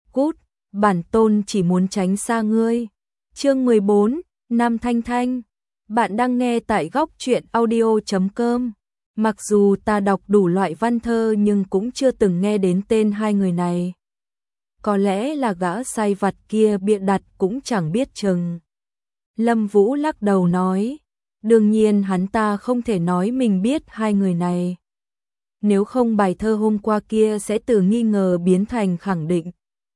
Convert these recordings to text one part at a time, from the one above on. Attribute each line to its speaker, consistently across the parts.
Speaker 1: Cút, bản tôn chỉ muốn tránh xa ngươi. Chương 14, Nam Thanh Thanh. Bạn đang nghe tại góc truyện audio.com. Mặc dù ta đọc đủ loại văn thơ nhưng cũng chưa từng nghe đến tên hai người này. Có lẽ là gã sai vặt kia bịa đặt cũng chẳng biết chừng. Lâm Vũ lắc đầu nói, đương nhiên hắn ta không thể nói mình biết hai người này. Nếu không bài thơ hôm qua kia sẽ từ nghi ngờ biến thành khẳng định.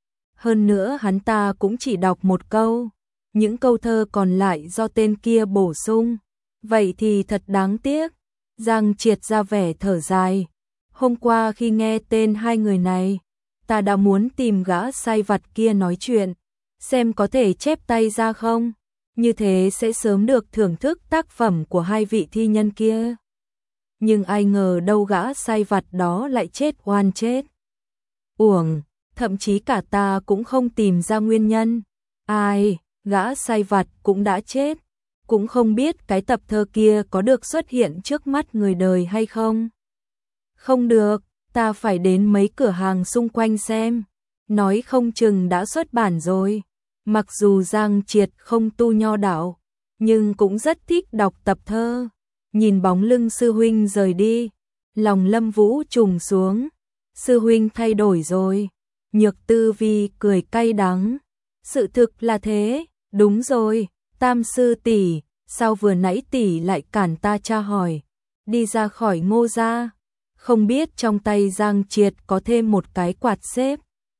Speaker 1: Hơn nữa hắn ta cũng chỉ đọc một câu, những câu thơ còn lại do tên kia bổ sung. Vậy thì thật đáng tiếc. Giang Triệt ra vẻ thở dài. Hôm qua khi nghe tên hai người này, ta đã muốn tìm gã sai vặt kia nói chuyện, xem có thể chép tay ra không. Như thế sẽ sớm được thưởng thức tác phẩm của hai vị thi nhân kia. Nhưng ai ngờ đâu gã sai vặt đó lại chết oan chết. Uổng, thậm chí cả ta cũng không tìm ra nguyên nhân. Ai, gã sai vặt cũng đã chết. Cũng không biết cái tập thơ kia có được xuất hiện trước mắt người đời hay không. Không được, ta phải đến mấy cửa hàng xung quanh xem. Nói không chừng đã xuất bản rồi. Mặc dù Giang Triệt không tu nho đạo, nhưng cũng rất thích đọc tập thơ. Nhìn bóng lưng sư huynh rời đi, lòng Lâm Vũ trùng xuống. Sư huynh thay đổi rồi. Nhược Tư Vi cười cay đắng. Sự thực là thế, đúng rồi. Tam sư tỷ, sao vừa nãy tỷ lại cản ta tra hỏi? Đi ra khỏi Ngô gia, không biết trong tay Giang Triệt có thêm một cái quạt xếp.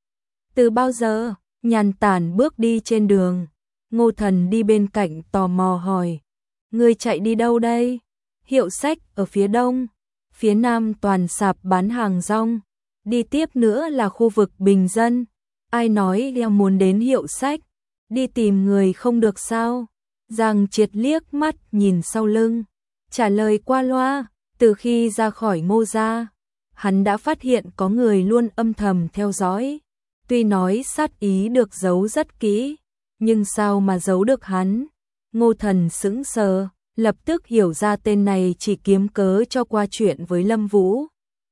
Speaker 1: Từ bao giờ? Nhàn tản bước đi trên đường. Ngô Thần đi bên cạnh tò mò hỏi, ngươi chạy đi đâu đây? Hiệu sách ở phía đông, phía nam toàn sạp bán hàng rong, đi tiếp nữa là khu vực bình dân. Ai nói em muốn đến hiệu sách? Đi tìm người không được sao? Giang Triệt liếc mắt nhìn sau lưng, trả lời qua loa. Từ khi ra khỏi Ngô gia, hắn đã phát hiện có người luôn âm thầm theo dõi. Tuy nói sát ý được giấu rất kỹ, nhưng sao mà giấu được hắn? Ngô Thần sững sờ, lập tức hiểu ra tên này chỉ kiếm cớ cho qua chuyện với Lâm Vũ.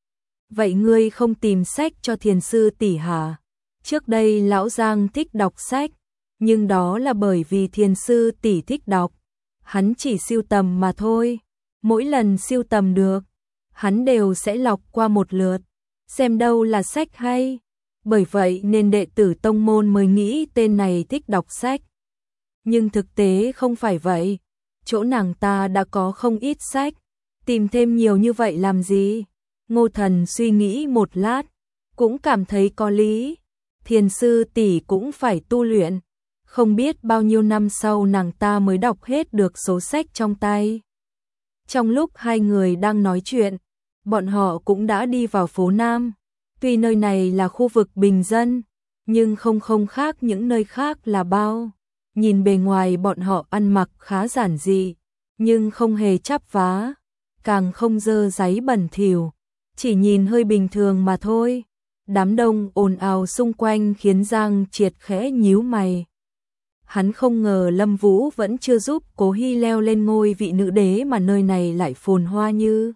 Speaker 1: Vậy ngươi không tìm sách cho thiền sư tỷ hả? Trước đây lão Giang thích đọc sách, nhưng đó là bởi vì thiền sư tỷ thích đọc. Hắn chỉ sưu tầm mà thôi. Mỗi lần sưu tầm được, hắn đều sẽ lọc qua một lượt, xem đâu là sách hay. Bởi vậy nên đệ tử tông môn mới nghĩ tên này thích đọc sách. Nhưng thực tế không phải vậy. Chỗ nàng ta đã có không ít sách, tìm thêm nhiều như vậy làm gì? Ngô Thần suy nghĩ một lát, cũng cảm thấy có lý. Thiền sư tỷ cũng phải tu luyện, không biết bao nhiêu năm sau nàng ta mới đọc hết được số sách trong tay. Trong lúc hai người đang nói chuyện, bọn họ cũng đã đi vào phố Nam. Tuy nơi này là khu vực bình dân, nhưng không khác những nơi khác là bao. Nhìn bề ngoài bọn họ ăn mặc khá giản dị, nhưng không hề chắp vá, càng không dơ dáy bẩn thỉu, chỉ nhìn hơi bình thường mà thôi. Đám đông ồn ào xung quanh khiến Giang Triệt khẽ nhíu mày. Hắn không ngờ Lâm Vũ vẫn chưa giúp Cố Hy leo lên ngôi vị nữ đế mà nơi này lại phồn hoa như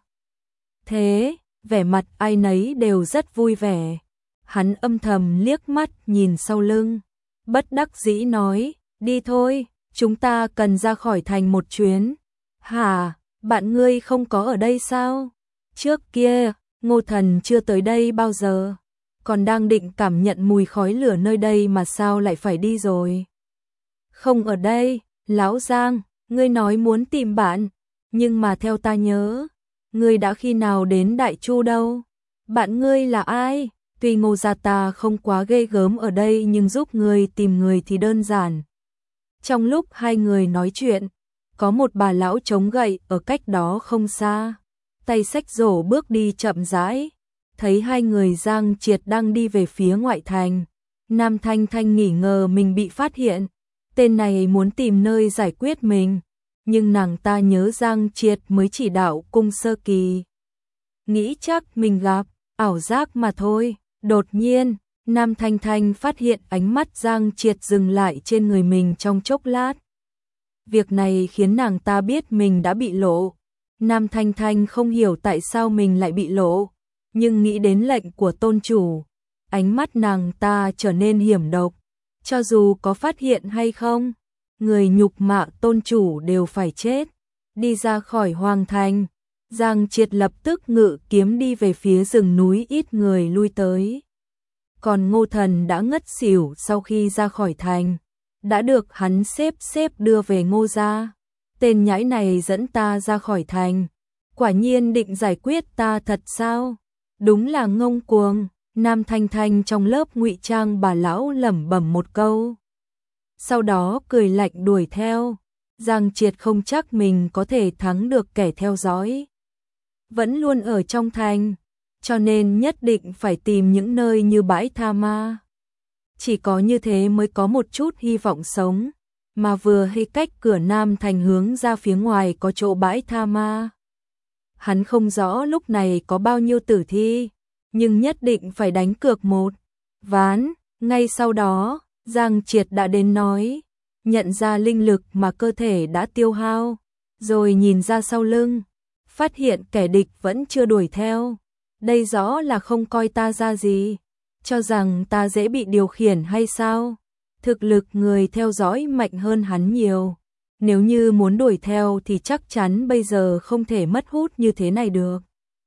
Speaker 1: thế. Vẻ mặt ai nấy đều rất vui vẻ. Hắn âm thầm liếc mắt nhìn sau lưng, bất đắc dĩ nói, đi thôi, chúng ta cần ra khỏi thành một chuyến. Hả, bạn ngươi không có ở đây sao? Trước kia, Ngô Thần chưa tới đây bao giờ, còn đang định cảm nhận mùi khói lửa nơi đây mà sao lại phải đi rồi? Không ở đây, lão Giang, ngươi nói muốn tìm bạn, nhưng mà theo ta nhớ, ngươi đã khi nào đến Đại Chu đâu? Bạn ngươi là ai? Tuy Ngô gia ta không quá ghê gớm ở đây nhưng giúp ngươi tìm người thì đơn giản. Trong lúc hai người nói chuyện, có một bà lão chống gậy ở cách đó không xa, tay xách rổ bước đi chậm rãi. Thấy hai người Giang Triệt đang đi về phía ngoại thành, Nam Thanh Thanh nghi ngờ mình bị phát hiện. Tên này muốn tìm nơi giải quyết mình, nhưng nàng ta nhớ Giang Triệt mới chỉ đạo cung sơ kỳ. Nghĩ chắc mình gặp ảo giác mà thôi. Đột nhiên, Nam Thanh Thanh phát hiện ánh mắt Giang Triệt dừng lại trên người mình trong chốc lát. Việc này khiến nàng ta biết mình đã bị lộ. Nam Thanh Thanh không hiểu tại sao mình lại bị lộ, nhưng nghĩ đến lệnh của tôn chủ, ánh mắt nàng ta trở nên hiểm độc. Cho dù có phát hiện hay không, người nhục mạ tôn chủ đều phải chết. Đi ra khỏi hoàng thành, Giang Triệt lập tức ngự kiếm đi về phía rừng núi ít người lui tới. Còn Ngô Thần đã ngất xỉu sau khi ra khỏi thành, đã được hắn xếp đưa về Ngô gia. Tên nhãi này dẫn ta ra khỏi thành, quả nhiên định giải quyết ta thật sao? Đúng là ngông cuồng. Nam Thanh Thanh trong lớp ngụy trang bà lão lẩm bẩm một câu. Sau đó cười lạnh đuổi theo. Giang Triệt không chắc mình có thể thắng được kẻ theo dõi. Vẫn luôn ở trong thành, cho nên nhất định phải tìm những nơi như bãi tha ma. Chỉ có như thế mới có một chút hy vọng sống. Mà vừa hay cách cửa Nam Thành hướng ra phía ngoài có chỗ bãi tha ma. Hắn không rõ lúc này có bao nhiêu tử thi, nhưng nhất định phải đánh cược một ván. Ngay sau đó, Giang Triệt đã đến nói, nhận ra linh lực mà cơ thể đã tiêu hao, rồi nhìn ra sau lưng, phát hiện kẻ địch vẫn chưa đuổi theo. Đây rõ là không coi ta ra gì, cho rằng ta dễ bị điều khiển hay sao? Thực lực người theo dõi mạnh hơn hắn nhiều. Nếu như muốn đuổi theo thì chắc chắn bây giờ không thể mất hút như thế này được.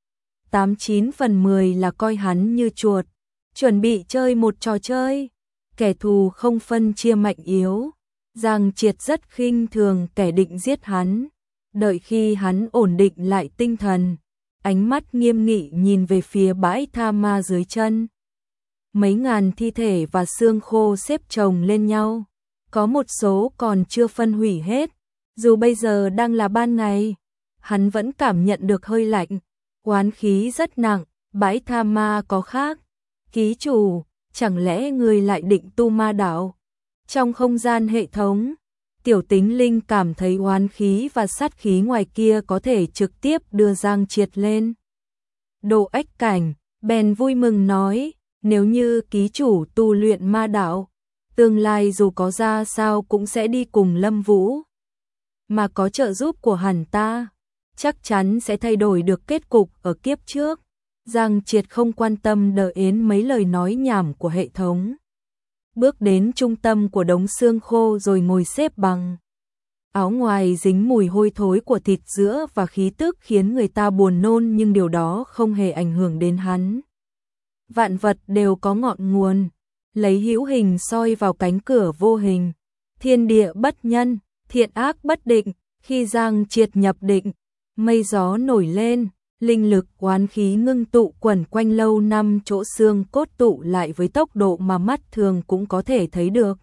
Speaker 1: 89 phần 10 là coi hắn như chuột, chuẩn bị chơi một trò chơi. Kẻ thù không phân chia mạnh yếu. Giang Triệt rất khinh thường kẻ định giết hắn. Đợi khi hắn ổn định lại tinh thần, ánh mắt nghiêm nghị nhìn về phía bãi tha ma dưới chân. Mấy ngàn thi thể và xương khô xếp chồng lên nhau, có một số còn chưa phân hủy hết. Dù bây giờ đang là ban ngày, hắn vẫn cảm nhận được hơi lạnh, oán khí rất nặng. Bãi tha ma có khác. Ký chủ, chẳng lẽ người lại định tu ma đạo? Trong không gian hệ thống, Tiểu Tính Linh cảm thấy oán khí và sát khí ngoài kia có thể trực tiếp đưa Giang Triệt lên độ ách cảnh, bèn vui mừng nói, nếu như ký chủ tu luyện ma đạo, tương lai dù có ra sao cũng sẽ đi cùng Lâm Vũ. Mà có trợ giúp của hắn ta, chắc chắn sẽ thay đổi được kết cục ở kiếp trước. Giang Triệt không quan tâm đợi đến mấy lời nói nhảm của hệ thống. Bước đến trung tâm của đống xương khô rồi ngồi xếp bằng. Áo ngoài dính mùi hôi thối của thịt sữa và khí tức khiến người ta buồn nôn, nhưng điều đó không hề ảnh hưởng đến hắn. Vạn vật đều có ngọn nguồn, lấy hữu hình soi vào cánh cửa vô hình. Thiên địa bất nhân, thiện ác bất định. Khi Giang Triệt nhập định, mây gió nổi lên, linh lực oán khí ngưng tụ quẩn quanh lâu năm chỗ xương cốt tụ lại với tốc độ mà mắt thường cũng có thể thấy được.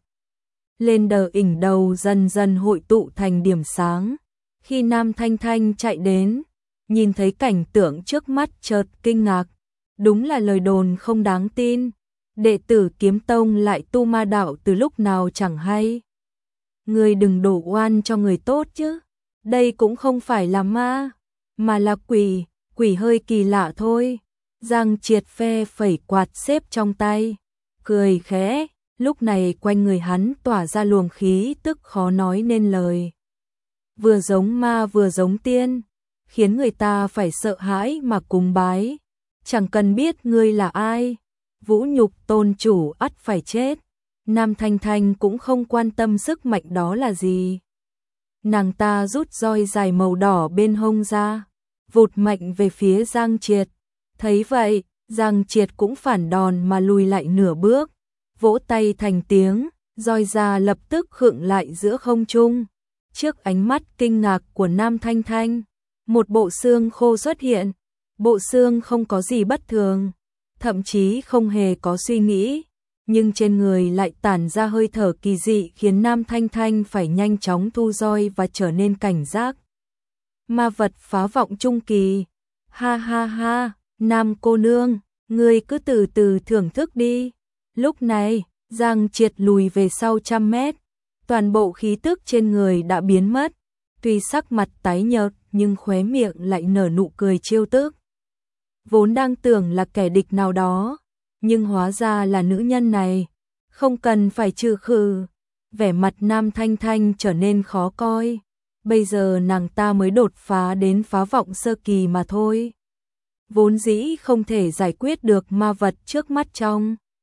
Speaker 1: Lên đỉnh đầu dần dần hội tụ thành điểm sáng. Khi Nam Thanh Thanh chạy đến, nhìn thấy cảnh tượng trước mắt chợt kinh ngạc. Đúng là lời đồn không đáng tin. Đệ tử Kiếm Tông lại tu ma đạo từ lúc nào chẳng hay. Người đừng đổ oan cho người tốt chứ. Đây cũng không phải là ma, mà là quỷ. Quỷ hơi kỳ lạ thôi. Giang Triệt phe phẩy quạt xếp trong tay, cười khẽ. Lúc này quanh người hắn tỏa ra luồng khí tức khó nói nên lời. Vừa giống ma vừa giống tiên, khiến người ta phải sợ hãi mà cúng bái. Chẳng cần biết ngươi là ai, vũ nhục tôn chủ ắt phải chết. Nam Thanh Thanh cũng không quan tâm sức mạnh đó là gì. Nàng ta rút roi dài màu đỏ bên hông ra, vụt mạnh về phía Giang Triệt. Thấy vậy, Giang Triệt cũng phản đòn mà lùi lại nửa bước, vỗ tay thành tiếng, roi ra lập tức khựng lại giữa không trung. Trước ánh mắt kinh ngạc của Nam Thanh Thanh, một bộ xương khô xuất hiện. Bộ xương không có gì bất thường, thậm chí không hề có suy nghĩ, nhưng trên người lại tản ra hơi thở kỳ dị khiến Nam Thanh Thanh phải nhanh chóng thu roi và trở nên cảnh giác. Ma vật phá vọng trung kỳ. Ha ha ha, Nam cô nương, ngươi cứ từ từ thưởng thức đi. Lúc này, Giang Triệt lùi về sau 100 mét, toàn bộ khí tức trên người đã biến mất. Tuy sắc mặt tái nhợt nhưng khóe miệng lại nở nụ cười trêu tức. Vốn đang tưởng là kẻ địch nào đó, nhưng hóa ra là nữ nhân này. Không cần phải trừ khử. Vẻ mặt Nam Thanh Thanh trở nên khó coi. Bây giờ nàng ta mới đột phá đến phá vọng sơ kỳ mà thôi. Vốn dĩ không thể giải quyết được ma vật trước mắt trong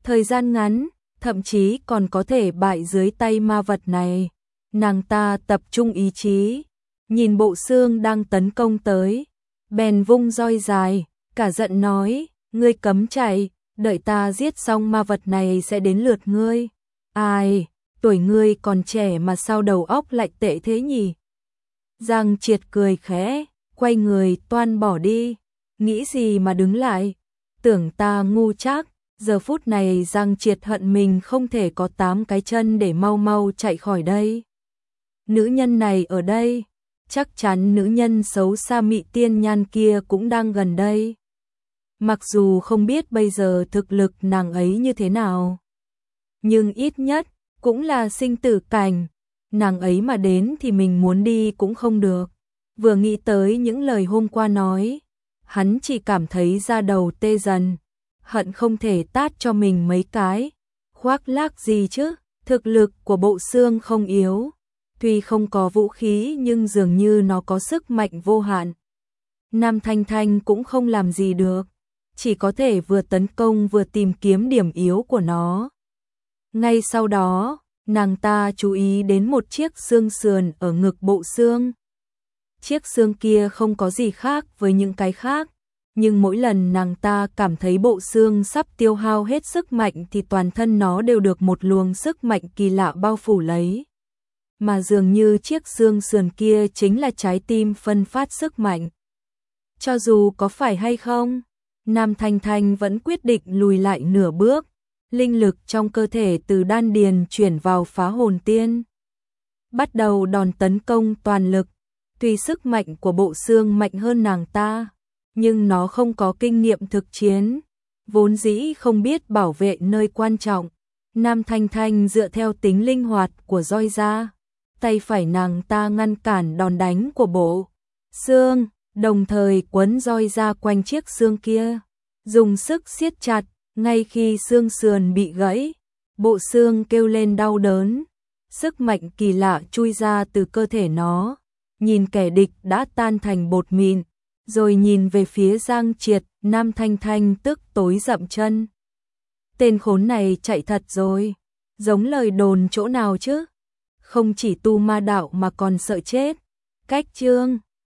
Speaker 1: Thời gian ngắn, thậm chí còn có thể bại dưới tay ma vật này. Nàng ta tập trung ý chí, nhìn bộ xương đang tấn công tới, bèn vung roi dài, cả giận nói, ngươi cấm chạy, đợi ta giết xong ma vật này sẽ đến lượt ngươi. Ai, tuổi ngươi còn trẻ mà sao đầu óc lại tệ thế nhỉ? Giang Triệt cười khẽ, quay người toan bỏ đi, nghĩ gì mà đứng lại, tưởng ta ngu chắc. Giờ phút này Giang Triệt hận mình không thể có 8 cái chân để mau mau chạy khỏi đây. Nữ nhân này ở đây, chắc chắn nữ nhân xấu xa mị tiên nhan kia cũng đang gần đây. Mặc dù không biết bây giờ thực lực nàng ấy như thế nào, nhưng ít nhất cũng là sinh tử cảnh, nàng ấy mà đến thì mình muốn đi cũng không được. Vừa nghĩ tới những lời hôm qua nói, hắn chỉ cảm thấy da đầu tê dần, hận không thể tát cho mình mấy cái. Khoác lác gì chứ, thực lực của bộ xương không yếu, tuy không có vũ khí nhưng dường như nó có sức mạnh vô hạn. Nam Thanh Thanh cũng không làm gì được, chỉ có thể vừa tấn công vừa tìm kiếm điểm yếu của nó. Ngay sau đó, nàng ta chú ý đến một chiếc xương sườn ở ngực bộ xương. Chiếc xương kia không có gì khác với những cái khác, nhưng mỗi lần nàng ta cảm thấy bộ xương sắp tiêu hao hết sức mạnh thì toàn thân nó đều được một luồng sức mạnh kỳ lạ bao phủ lấy. Mà dường như chiếc xương sườn kia chính là trái tim phân phát sức mạnh. Cho dù có phải hay không, Nam Thanh Thanh vẫn quyết định lùi lại nửa bước, linh lực trong cơ thể từ đan điền chuyển vào phá hồn tiên. Bắt đầu đòn tấn công toàn lực, tuy sức mạnh của bộ xương mạnh hơn nàng ta, nhưng nó không có kinh nghiệm thực chiến, vốn dĩ không biết bảo vệ nơi quan trọng. Nam Thanh Thanh dựa theo tính linh hoạt của roi ra, tay phải nàng ta ngăn cản đòn đánh của bộ xương, đồng thời quấn roi ra quanh chiếc xương kia, dùng sức siết chặt. Ngay khi xương sườn bị gãy, bộ xương kêu lên đau đớn, sức mạnh kỳ lạ chui ra từ cơ thể nó, nhìn kẻ địch đã tan thành bột mịn, rồi nhìn về phía Giang Triệt. Nam Thanh Thanh tức tối dậm chân. Tên khốn này chạy thật rồi, giống lời đồn chỗ nào chứ, không chỉ tu ma đạo mà còn sợ chết. Cách chương